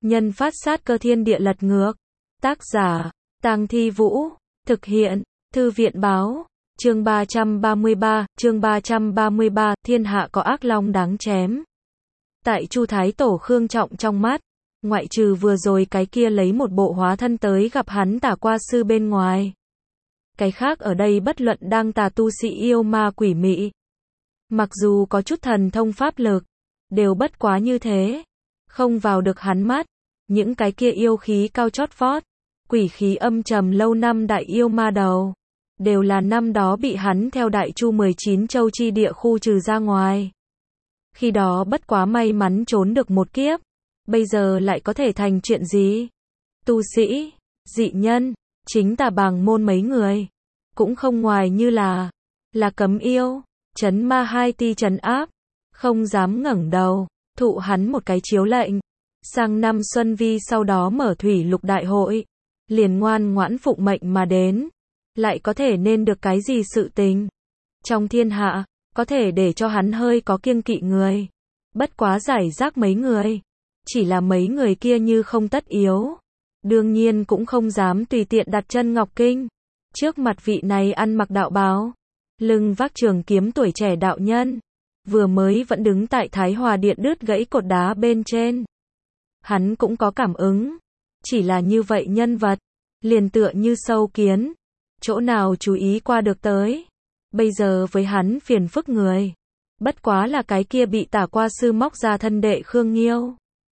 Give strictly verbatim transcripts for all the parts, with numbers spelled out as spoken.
Nhân phát sát cơ thiên địa lật ngược. Tác giả, Tang Thi Vũ. Thực hiện, Thư viện Báo. Chương ba trăm ba mươi ba, chương ba trăm ba mươi ba, thiên hạ có ác long đáng chém. Tại Chu Thái Tổ Khương Trọng trong mắt, ngoại trừ vừa rồi cái kia lấy một bộ hóa thân tới gặp hắn tả qua sư bên ngoài. Cái khác ở đây bất luận đang tà tu sĩ yêu ma quỷ mị. Mặc dù có chút thần thông pháp lực, đều bất quá như thế. Không vào được hắn mắt, những cái kia yêu khí cao chót vót, quỷ khí âm trầm lâu năm đại yêu ma đầu. Đều là năm đó bị hắn theo Đại Chu mười chín châu chi địa khu trừ ra ngoài. Khi đó bất quá may mắn trốn được một kiếp. Bây giờ lại có thể thành chuyện gì? Tu sĩ, dị nhân, chính tà bàng môn mấy người. Cũng không ngoài như là, là cấm yêu, trấn ma hai ti trấn áp. Không dám ngẩng đầu, thụ hắn một cái chiếu lệnh. Sang năm Xuân Vi sau đó mở thủy lục đại hội. Liền ngoan ngoãn phụng mệnh mà đến. Lại có thể nên được cái gì sự tình? Trong thiên hạ, có thể để cho hắn hơi có kiêng kỵ người. Bất quá giải rác mấy người. Chỉ là mấy người kia như không tất yếu. Đương nhiên cũng không dám tùy tiện đặt chân Ngọc Kinh. Trước mặt vị này ăn mặc đạo bào, lưng vác trường kiếm tuổi trẻ đạo nhân. Vừa mới vẫn đứng tại Thái Hòa Điện đứt gãy cột đá bên trên. Hắn cũng có cảm ứng. Chỉ là như vậy nhân vật. Liền tựa như sâu kiến. Chỗ nào chú ý qua được tới. Bây giờ với hắn phiền phức người. Bất quá là cái kia bị tả qua sư móc ra thân đệ Khương Nghiêu.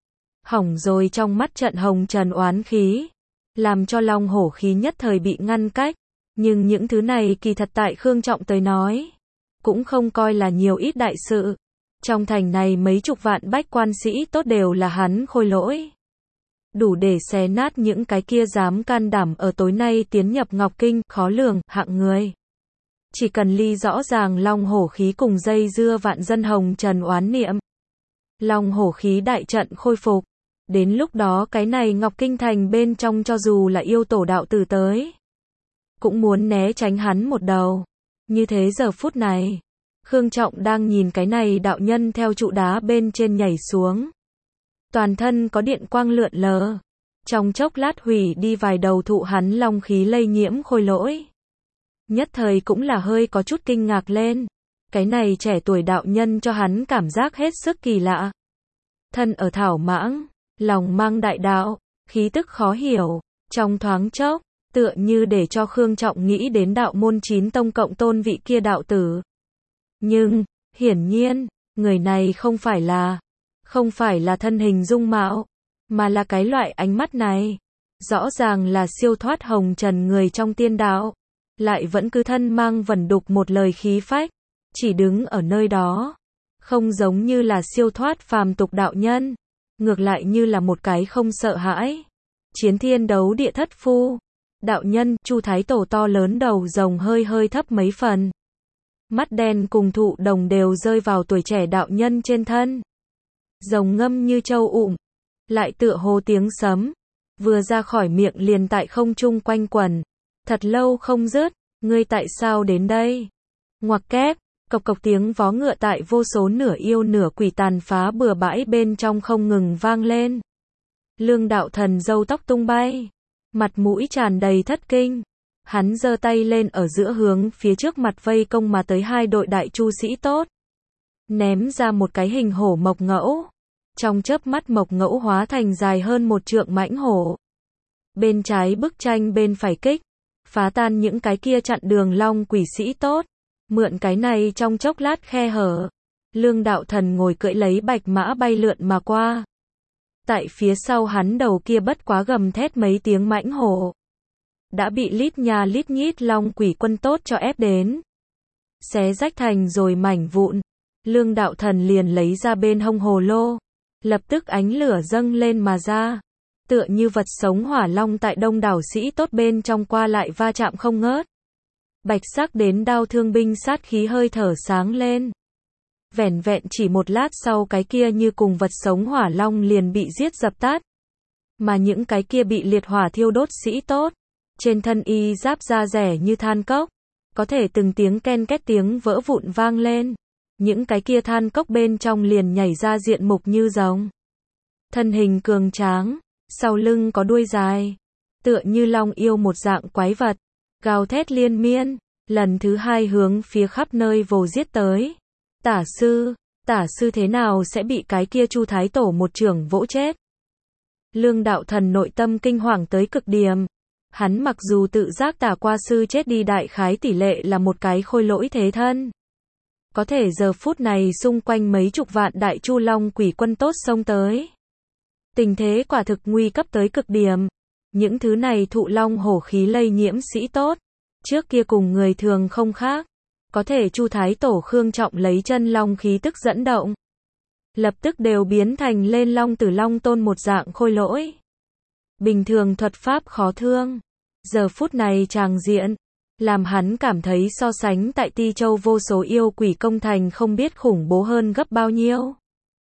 Hỏng rồi trong mắt trận hồng trần oán khí. Làm cho long hổ khí nhất thời bị ngăn cách. Nhưng những thứ này kỳ thật tại Khương Trọng tới nói. Cũng không coi là nhiều ít đại sự. Trong thành này mấy chục vạn bách quan sĩ tốt đều là hắn khôi lỗi. Đủ để xé nát những cái kia dám can đảm ở tối nay tiến nhập Ngọc Kinh, khó lường, hạng người. Chỉ cần ly rõ ràng long hổ khí cùng dây dưa vạn dân hồng trần oán niệm. Long hổ khí đại trận khôi phục. Đến lúc đó cái này Ngọc Kinh thành bên trong cho dù là yêu tổ đạo tử tới. Cũng muốn né tránh hắn một đầu. Như thế giờ phút này, Khương Trọng đang nhìn cái này đạo nhân theo trụ đá bên trên nhảy xuống. Toàn thân có điện quang lượn lờ. Trong chốc lát hủy đi vài đầu thụ hắn long khí lây nhiễm khôi lỗi. Nhất thời cũng là hơi có chút kinh ngạc lên. Cái này trẻ tuổi đạo nhân cho hắn cảm giác hết sức kỳ lạ. Thân ở thảo mãng, lòng mang đại đạo, khí tức khó hiểu. Trong thoáng chốc, tựa như để cho Khương Trọng nghĩ đến đạo môn chín tông cộng tôn vị kia đạo tử. Nhưng, hiển nhiên, người này không phải là... Không phải là thân hình dung mạo, mà là cái loại ánh mắt này. Rõ ràng là siêu thoát hồng trần người trong tiên đạo. Lại vẫn cứ thân mang vẩn đục một lời khí phách. Chỉ đứng ở nơi đó. Không giống như là siêu thoát phàm tục đạo nhân. Ngược lại như là một cái không sợ hãi. Chiến thiên đấu địa thất phu. Đạo nhân, Chu Thái Tổ to lớn đầu rồng hơi hơi thấp mấy phần. Mắt đen cùng thụ đồng đều rơi vào tuổi trẻ đạo nhân trên thân. Rồng ngâm như châu ụm, lại tựa hồ tiếng sấm, vừa ra khỏi miệng liền tại không trung quanh quẩn, thật lâu không dứt, ngươi tại sao đến đây? Ngoặc kép, cộc cộc tiếng vó ngựa tại vô số nửa yêu nửa quỷ tàn phá bừa bãi bên trong không ngừng vang lên. Lương đạo thần râu tóc tung bay, mặt mũi tràn đầy thất kinh, hắn giơ tay lên ở giữa hướng phía trước mặt vây công mà tới hai đội đại chu sĩ tốt. Ném ra một cái hình hổ mộc ngẫu. Trong chớp mắt mộc ngẫu hóa thành dài hơn một trượng mãnh hổ. Bên trái bức tranh bên phải kích. Phá tan những cái kia chặn đường long quỷ sĩ tốt. Mượn cái này trong chốc lát khe hở. Lương đạo thần ngồi cưỡi lấy bạch mã bay lượn mà qua. Tại phía sau hắn đầu kia bất quá gầm thét mấy tiếng mãnh hổ. Đã bị lít nhà lít nhít long quỷ quân tốt cho ép đến. Xé rách thành rồi mảnh vụn. Lương đạo thần liền lấy ra bên hông hồ lô. Lập tức ánh lửa dâng lên mà ra. Tựa như vật sống hỏa long tại đông đảo sĩ tốt bên trong qua lại va chạm không ngớt. Bạch sắc đến đao thương binh sát khí hơi thở sáng lên. Vẻn vẹn chỉ một lát sau cái kia như cùng vật sống hỏa long liền bị giết dập tắt. Mà những cái kia bị liệt hỏa thiêu đốt sĩ tốt. Trên thân y giáp da rẻ như than cốc. Có thể từng tiếng ken két tiếng vỡ vụn vang lên. Những cái kia than cốc bên trong liền nhảy ra diện mục như rồng. Thân hình cường tráng, sau lưng có đuôi dài, tựa như long yêu một dạng quái vật, gào thét liên miên, lần thứ hai hướng phía khắp nơi vồ giết tới. Tả sư, tả sư thế nào sẽ bị cái kia Chu Thái Tổ một chưởng vỗ chết? Lương Đạo Thần nội tâm kinh hoàng tới cực điểm. Hắn mặc dù tự giác tả qua sư chết đi đại khái tỷ lệ là một cái khôi lỗi thế thân. Có thể giờ phút này xung quanh mấy chục vạn đại Chu Long quỷ quân tốt xông tới. Tình thế quả thực nguy cấp tới cực điểm. Những thứ này thụ long hổ khí lây nhiễm sĩ tốt. Trước kia cùng người thường không khác. Có thể Chu Thái Tổ Khương Trọng lấy chân long khí tức dẫn động. Lập tức đều biến thành lên long tử long tôn một dạng khôi lỗi. Bình thường thuật pháp khó thương. Giờ phút này tràng diện. Làm hắn cảm thấy so sánh tại Ti Châu vô số yêu quỷ công thành không biết khủng bố hơn gấp bao nhiêu.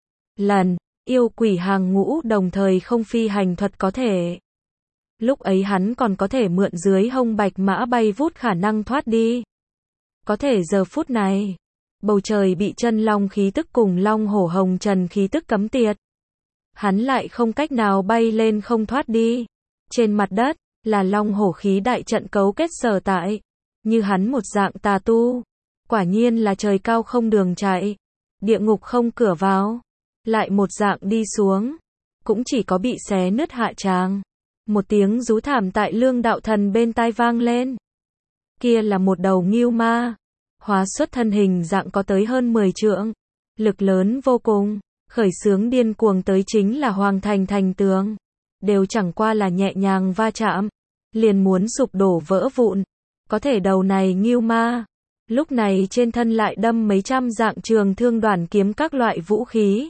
Lần, yêu quỷ hàng ngũ đồng thời không phi hành thuật có thể. Lúc ấy hắn còn có thể mượn dưới hông bạch mã bay vút khả năng thoát đi. Có thể giờ phút này, bầu trời bị chân long khí tức cùng long hổ hồng trần khí tức cấm tiệt. Hắn lại không cách nào bay lên không thoát đi. Trên mặt đất, là long hổ khí đại trận cấu kết sở tại. Như hắn một dạng tà tu. Quả nhiên là trời cao không đường chạy. Địa ngục không cửa vào. Lại một dạng đi xuống. Cũng chỉ có bị xé nứt hạ tràng. Một tiếng rú thảm tại Lương Đạo Thần bên tai vang lên. Kia là một đầu ngưu ma. Hóa xuất thân hình dạng có tới hơn mười trượng. Lực lớn vô cùng. Khởi xướng điên cuồng tới chính là hoàng thành thành tường. Đều chẳng qua là nhẹ nhàng va chạm. Liền muốn sụp đổ vỡ vụn. Có thể đầu này ngưu ma. Lúc này trên thân lại đâm mấy trăm dạng trường thương đoàn kiếm các loại vũ khí.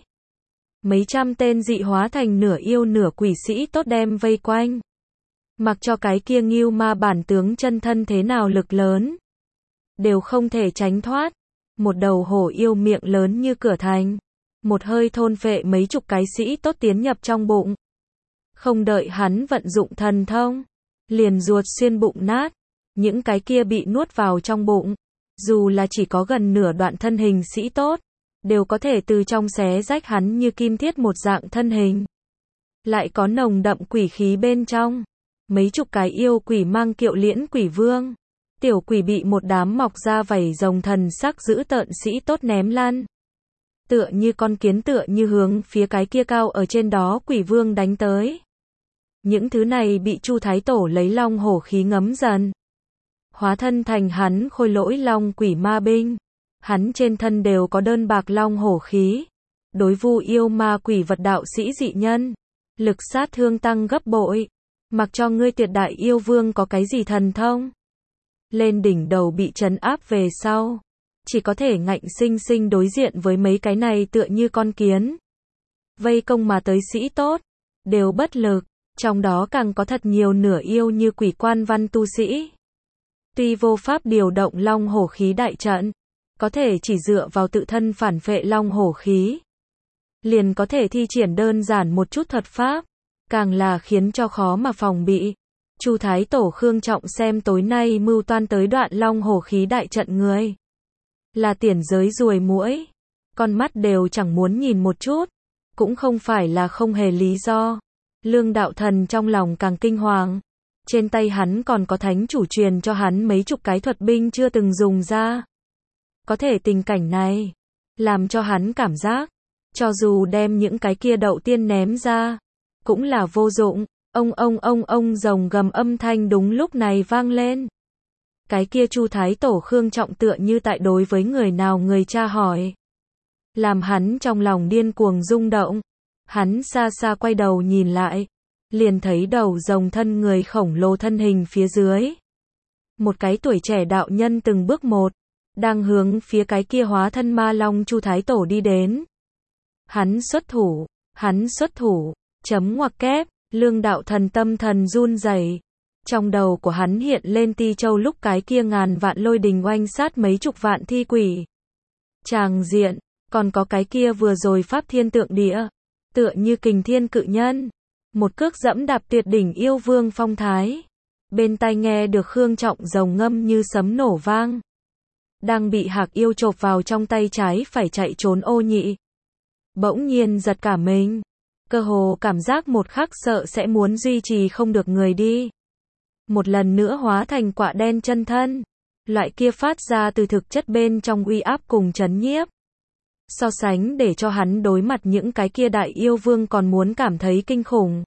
Mấy trăm tên dị hóa thành nửa yêu nửa quỷ sĩ tốt đem vây quanh. Mặc cho cái kia ngưu ma bản tướng chân thân thế nào lực lớn. Đều không thể tránh thoát. Một đầu hổ yêu miệng lớn như cửa thành. Một hơi thôn phệ mấy chục cái sĩ tốt tiến nhập trong bụng. Không đợi hắn vận dụng thần thông. Liền ruột xuyên bụng nát. Những cái kia bị nuốt vào trong bụng. Dù là chỉ có gần nửa đoạn thân hình sĩ tốt. Đều có thể từ trong xé rách hắn như kim thiết một dạng thân hình. Lại có nồng đậm quỷ khí bên trong. Mấy chục cái yêu quỷ mang kiệu liễn quỷ vương. Tiểu quỷ bị một đám mọc ra vảy rồng thần sắc giữ tợn sĩ tốt ném lăn. Tựa như con kiến tựa như hướng phía cái kia cao ở trên đó quỷ vương đánh tới. Những thứ này bị Chu Thái Tổ lấy long hổ khí ngấm dần. Hóa thân thành hắn khôi lỗi long quỷ ma binh. Hắn trên thân đều có đơn bạc long hổ khí. Đối vu yêu ma quỷ vật đạo sĩ dị nhân. Lực sát thương tăng gấp bội. Mặc cho ngươi tuyệt đại yêu vương có cái gì thần thông. Lên đỉnh đầu bị trấn áp về sau. Chỉ có thể ngạnh sinh sinh đối diện với mấy cái này tựa như con kiến. Vây công mà tới sĩ tốt. Đều bất lực. Trong đó càng có thật nhiều nửa yêu như quỷ quan văn tu sĩ. Tuy vô pháp điều động long hổ khí đại trận. Có thể chỉ dựa vào tự thân phản phệ long hổ khí. Liền có thể thi triển đơn giản một chút thuật pháp. Càng là khiến cho khó mà phòng bị. Chu Thái Tổ Khương Trọng xem tối nay mưu toan tới đoạn long hổ khí đại trận người. Là tiền giới ruồi muỗi. Con mắt đều chẳng muốn nhìn một chút. Cũng không phải là không hề lý do. Lương Đạo Thần trong lòng càng kinh hoàng. Trên tay hắn còn có thánh chủ truyền cho hắn mấy chục cái thuật binh chưa từng dùng ra. Có thể tình cảnh này. Làm cho hắn cảm giác. Cho dù đem những cái kia đậu tiên ném ra. Cũng là vô dụng. Ông ông ông ông rồng gầm âm thanh đúng lúc này vang lên. Cái kia Chu Thái Tổ Khương Trọng tựa như tại đối với người nào người cha hỏi. Làm hắn trong lòng điên cuồng rung động. Hắn xa xa quay đầu nhìn lại. Liền thấy đầu rồng thân người khổng lồ thân hình phía dưới. Một cái tuổi trẻ đạo nhân từng bước một. Đang hướng phía cái kia hóa thân ma long Chu Thái Tổ đi đến. Hắn xuất thủ. Hắn xuất thủ. Chấm ngoặc kép. Lương Đạo Thần tâm thần run rẩy. Trong đầu của hắn hiện lên Ti Châu lúc cái kia ngàn vạn lôi đình oanh sát mấy chục vạn thi quỷ. Tràng diện, còn có cái kia vừa rồi pháp thiên tượng địa, tựa như kình thiên cự nhân. Một cước dẫm đạp tuyệt đỉnh yêu vương phong thái. Bên tai nghe được Khương Trọng rồng ngâm như sấm nổ vang. Đang bị hạc yêu chộp vào trong tay trái phải chạy trốn ô nhị. Bỗng nhiên giật cả mình. Cơ hồ cảm giác một khắc sợ sẽ muốn duy trì không được người đi. Một lần nữa hóa thành quạ đen chân thân. Loại kia phát ra từ thực chất bên trong uy áp cùng chấn nhiếp. So sánh để cho hắn đối mặt những cái kia đại yêu vương còn muốn cảm thấy kinh khủng.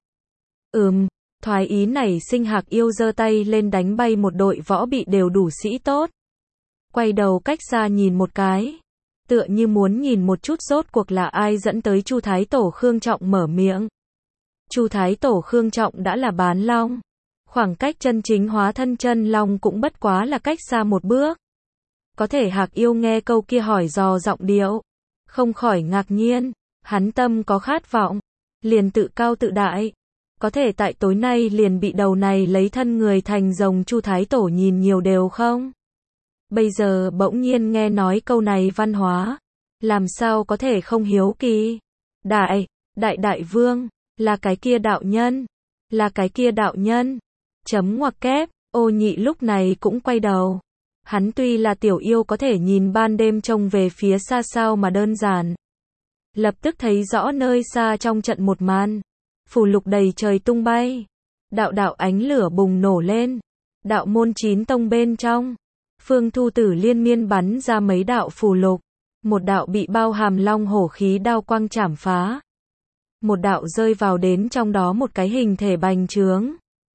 Ừm, thoái ý này sinh Hạc yêu giơ tay lên đánh bay một đội võ bị đều đủ sĩ tốt. Quay đầu cách xa nhìn một cái. Tựa như muốn nhìn một chút rốt cuộc là ai dẫn tới Chu Thái Tổ Khương Trọng mở miệng. Chu Thái Tổ Khương Trọng đã là bán long. Khoảng cách chân chính hóa thân chân long cũng bất quá là cách xa một bước. Có thể Hạc yêu nghe câu kia hỏi dò giọng điệu. Không khỏi ngạc nhiên. Hắn tâm có khát vọng. Liền tự cao tự đại. Có thể tại tối nay liền bị đầu này lấy thân người thành rồng Chu Thái Tổ nhìn nhiều đều không? Bây giờ bỗng nhiên nghe nói câu này văn hóa. Làm sao có thể không hiếu kỳ? Đại, đại đại vương, là cái kia đạo nhân. Là cái kia đạo nhân. Chấm ngoặc kép, Ô Nhị lúc này cũng quay đầu. Hắn tuy là tiểu yêu có thể nhìn ban đêm trông về phía xa sao mà đơn giản. Lập tức thấy rõ nơi xa trong trận một màn. Phù lục đầy trời tung bay. Đạo đạo ánh lửa bùng nổ lên. Đạo môn chín tông bên trong. Phương Thu Tử liên miên bắn ra mấy đạo phù lục. Một đạo bị bao hàm long hổ khí đao quang chảm phá. Một đạo rơi vào đến trong đó một cái hình thể bành trướng.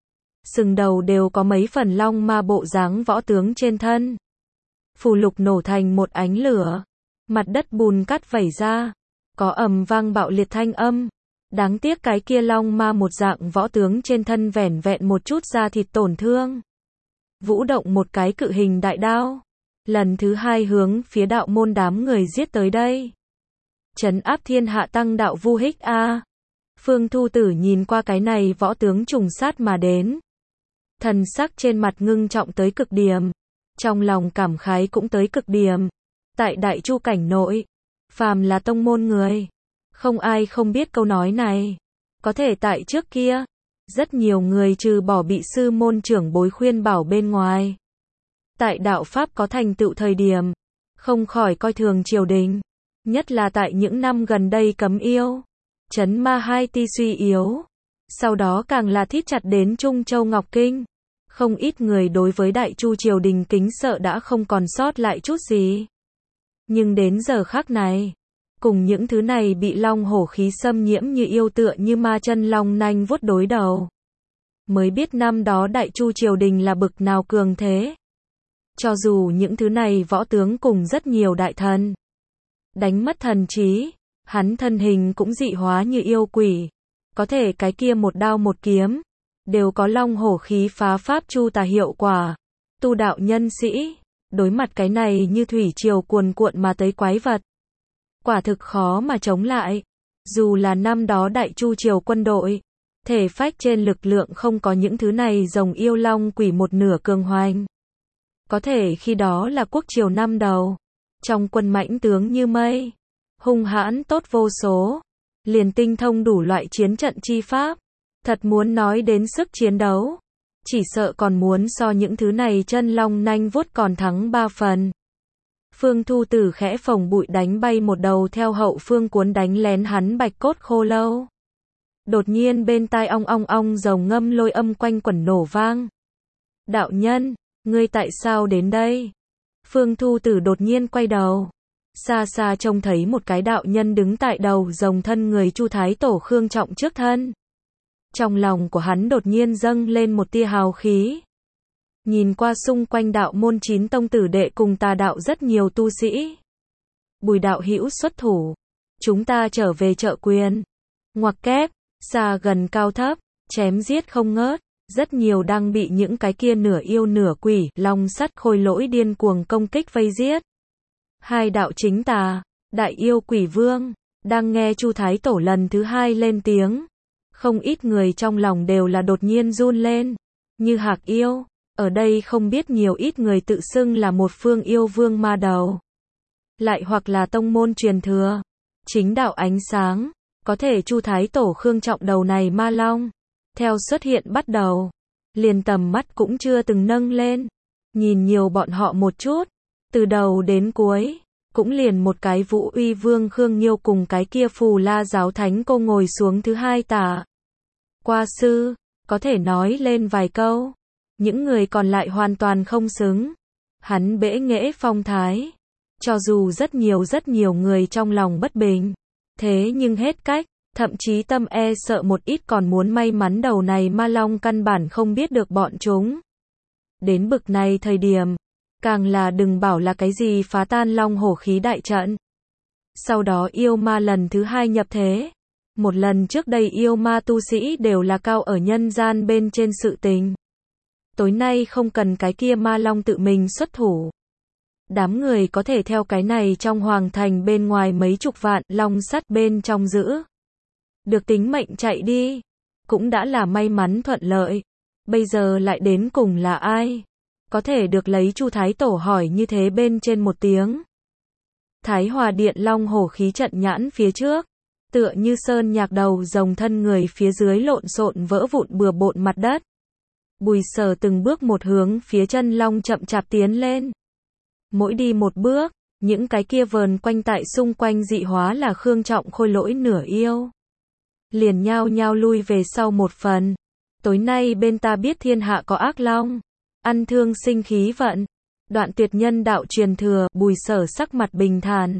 Sừng đầu đều có mấy phần long ma bộ dáng võ tướng trên thân. Phù lục nổ thành một ánh lửa. Mặt đất bùn cát vẩy ra. Có ầm vang bạo liệt thanh âm. Đáng tiếc cái kia long ma một dạng võ tướng trên thân vẻn vẹn một chút da thịt tổn thương. Vũ động một cái cự hình đại đao. Lần thứ hai hướng phía đạo môn đám người giết tới đây. Trấn áp thiên hạ tăng đạo vu hích a. Phương Thu Tử nhìn qua cái này võ tướng trùng sát mà đến. Thần sắc trên mặt ngưng trọng tới cực điểm. Trong lòng cảm khái cũng tới cực điểm. Tại Đại Chu cảnh nội, phàm là tông môn người, không ai không biết câu nói này. Có thể tại trước kia, rất nhiều người trừ bỏ bị sư môn trưởng bối khuyên bảo bên ngoài. Tại đạo Pháp có thành tựu thời điểm, không khỏi coi thường triều đình. Nhất là tại những năm gần đây cấm yêu, trấn ma hai ti suy yếu. Sau đó càng là thít chặt đến Trung Châu Ngọc Kinh. Không ít người đối với Đại Chu triều đình kính sợ đã không còn sót lại chút gì. Nhưng đến giờ khắc này, cùng những thứ này bị long hổ khí xâm nhiễm như yêu tựa như ma chân long nanh vuốt đối đầu. Mới biết năm đó Đại Chu triều đình là bực nào cường thế. Cho dù những thứ này võ tướng cùng rất nhiều đại thần đánh mất thần trí, hắn thân hình cũng dị hóa như yêu quỷ. Có thể cái kia một đao một kiếm, đều có long hổ khí phá pháp chu tà hiệu quả. Tu đạo nhân sĩ, đối mặt cái này như thủy triều cuồn cuộn mà tới quái vật. Quả thực khó mà chống lại. Dù là năm đó Đại Chu triều quân đội, thể phách trên lực lượng không có những thứ này rồng yêu long quỷ một nửa cường hoành. Có thể khi đó là quốc triều năm đầu. Trong quân mãnh tướng như mây. Hung hãn tốt vô số. Liền tinh thông đủ loại chiến trận chi pháp. Thật muốn nói đến sức chiến đấu. Chỉ sợ còn muốn so những thứ này chân long nanh vuốt còn thắng ba phần. Phương Thu Tử khẽ phồng bụi đánh bay một đầu theo hậu phương cuốn đánh lén hắn bạch cốt khô lâu. Đột nhiên bên tai ong ong ong rồng ngâm lôi âm quanh quẩn nổ vang. Đạo nhân, ngươi tại sao đến đây? Phương Thu Tử đột nhiên quay đầu. Xa xa trông thấy một cái đạo nhân đứng tại đầu rồng thân người Chu Thái Tổ Khương Trọng trước thân. Trong lòng của hắn đột nhiên dâng lên một tia hào khí. Nhìn qua xung quanh đạo môn chín tông tử đệ cùng tà đạo rất nhiều tu sĩ. Bùi đạo hữu xuất thủ. Chúng ta trở về trợ quyền. Ngoặc kép, xa gần cao thấp, chém giết không ngớt. Rất nhiều đang bị những cái kia nửa yêu nửa quỷ, long sắt khôi lỗi điên cuồng công kích vây giết. Hai đạo chính tà, đại yêu quỷ vương, đang nghe Chu Thái Tổ lần thứ hai lên tiếng. Không ít người trong lòng đều là đột nhiên run lên. Như Hạc yêu, ở đây không biết nhiều ít người tự xưng là một phương yêu vương ma đầu. Lại hoặc là tông môn truyền thừa. Chính đạo ánh sáng, có thể Chu Thái Tổ Khương Trọng đầu này ma long. Theo xuất hiện bắt đầu, liền tầm mắt cũng chưa từng nâng lên. Nhìn nhiều bọn họ một chút, từ đầu đến cuối, cũng liền một cái Vũ Uy Vương Khương Nhiêu cùng cái kia Phù La giáo thánh cô ngồi xuống thứ hai tả. Qua sư, có thể nói lên vài câu. Những người còn lại hoàn toàn không xứng. Hắn bẽ nghễ phong thái. Cho dù rất nhiều rất nhiều người trong lòng bất bình. Thế nhưng hết cách, thậm chí tâm e sợ một ít còn muốn may mắn đầu này Ma Long căn bản không biết được bọn chúng. Đến bực này thời điểm, càng là đừng bảo là cái gì phá tan long hổ khí đại trận. Sau đó yêu ma lần thứ hai nhập thế. Một lần trước đây yêu ma tu sĩ đều là cao ở nhân gian bên trên sự tình. Tối nay không cần cái kia Ma Long tự mình xuất thủ. Đám người có thể theo cái này trong hoàng thành bên ngoài mấy chục vạn long sắt bên trong giữ. Được tính mệnh chạy đi. Cũng đã là may mắn thuận lợi. Bây giờ lại đến cùng là ai? Có thể được lấy Chu Thái Tổ hỏi như thế bên trên một tiếng. Thái Hòa Điện long hổ khí trận nhãn phía trước. Tựa như sơn nhạc đầu rồng thân người phía dưới lộn xộn vỡ vụn bừa bộn mặt đất. Bùi Sở từng bước một hướng phía chân long chậm chạp tiến lên. Mỗi đi một bước, những cái kia vờn quanh tại xung quanh dị hóa là Khương Trọng Khôi lỗi nửa yêu. Liền nhao nhao lui về sau một phần. Tối nay bên ta biết thiên hạ có ác long. Ăn thương sinh khí vận. Đoạn tuyệt nhân đạo truyền thừa. Bùi Sở sắc mặt bình thản.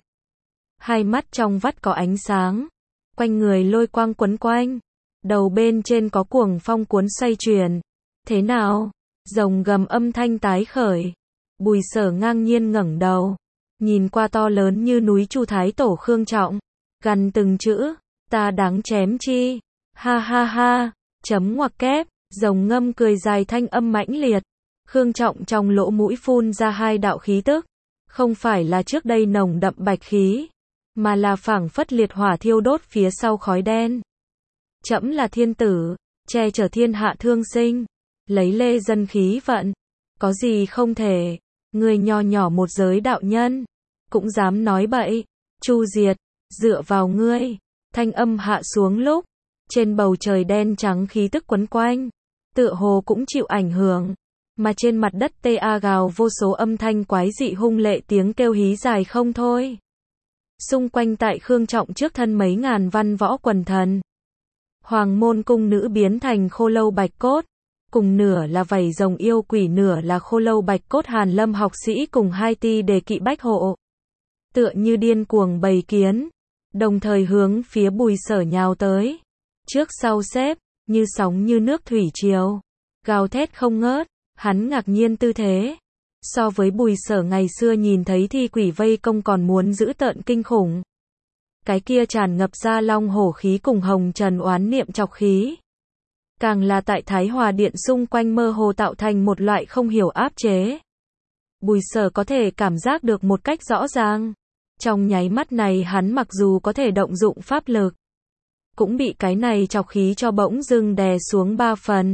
Hai mắt trong vắt có ánh sáng. Quanh người lôi quang quấn quanh. Đầu bên trên có cuồng phong cuốn xoay chuyển. Thế nào? Rồng gầm âm thanh tái khởi. Bùi Sở ngang nhiên ngẩng đầu. Nhìn qua to lớn như núi Chu Thái Tổ Khương Trọng. Gằn từng chữ. Ta đáng chém chi. Ha ha ha. Chấm ngoặc kép. Rồng ngâm cười dài thanh âm mãnh liệt. Khương Trọng trong lỗ mũi phun ra hai đạo khí tức. Không phải là trước đây nồng đậm bạch khí. Mà là phảng phất liệt hỏa thiêu đốt phía sau khói đen. Trẫm là thiên tử. Che chở thiên hạ thương sinh. Lấy lê dân khí vận. Có gì không thể. Người nho nhỏ một giới đạo nhân. Cũng dám nói bậy. Chu diệt. Dựa vào ngươi. Thanh âm hạ xuống lúc. Trên bầu trời đen trắng khí tức quấn quanh. Tựa hồ cũng chịu ảnh hưởng. Mà trên mặt đất tê a gào vô số âm thanh quái dị hung lệ tiếng kêu hí dài không thôi. Xung quanh tại Khương Trọng trước thân mấy ngàn văn võ quần thần. Hoàng môn cung nữ biến thành khô lâu bạch cốt. Cùng nửa là vảy rồng yêu quỷ nửa là khô lâu bạch cốt Hàn Lâm học sĩ cùng hai ti đề kỵ bách hộ. Tựa như điên cuồng bầy kiến. Đồng thời hướng phía Bùi Sở nhào tới. Trước sau xếp, như sóng như nước thủy triều. Gào thét không ngớt, hắn ngạc nhiên tư thế. So với Bùi Sở ngày xưa nhìn thấy thi quỷ vây công còn muốn giữ tợn kinh khủng. Cái kia tràn ngập ra long hổ khí cùng hồng trần oán niệm chọc khí. Càng là tại Thái Hòa Điện xung quanh mơ hồ tạo thành một loại không hiểu áp chế. Bùi Sở có thể cảm giác được một cách rõ ràng. Trong nháy mắt này hắn mặc dù có thể động dụng pháp lực. Cũng bị cái này chọc khí cho bỗng dưng đè xuống ba phần.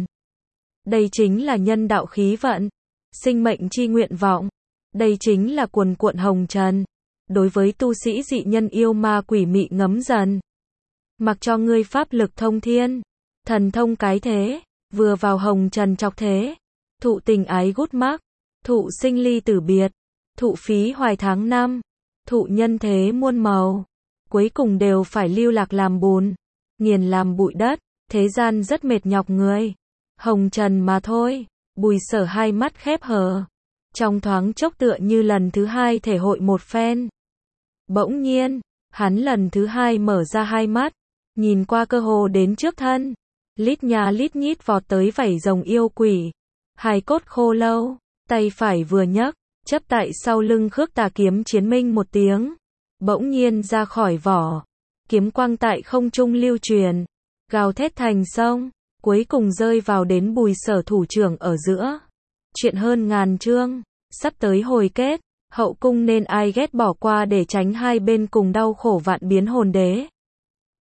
Đây chính là nhân đạo khí vận. Sinh mệnh chi nguyện vọng. Đây chính là cuồn cuộn hồng trần. Đối với tu sĩ dị nhân yêu ma quỷ mị ngấm dần. Mặc cho ngươi pháp lực thông thiên. Thần thông cái thế. Vừa vào hồng trần chọc thế. Thụ tình ái gút mắc. Thụ sinh ly tử biệt. Thụ phí hoài tháng năm. Thụ nhân thế muôn màu. Cuối cùng đều phải lưu lạc làm bùn. Nghiền làm bụi đất. Thế gian rất mệt nhọc người. Hồng trần mà thôi. Bùi Sở hai mắt khép hờ. Trong thoáng chốc tựa như lần thứ hai thể hội một phen. Bỗng nhiên, hắn lần thứ hai mở ra hai mắt. Nhìn qua cơ hồ đến trước thân. Lít nhà lít nhít vọt tới vảy rồng yêu quỷ. Hài cốt khô lâu. Tay phải vừa nhấc. Chấp tại sau lưng khước tà kiếm chiến minh một tiếng. Bỗng nhiên ra khỏi vỏ. Kiếm quang tại không trung lưu truyền. Gào thét thành sông. Cuối cùng rơi vào đến Bùi Sở thủ trưởng ở giữa. Chuyện hơn ngàn chương. Sắp tới hồi kết. Hậu cung nên ai ghét bỏ qua để tránh hai bên cùng đau khổ vạn biến hồn đế.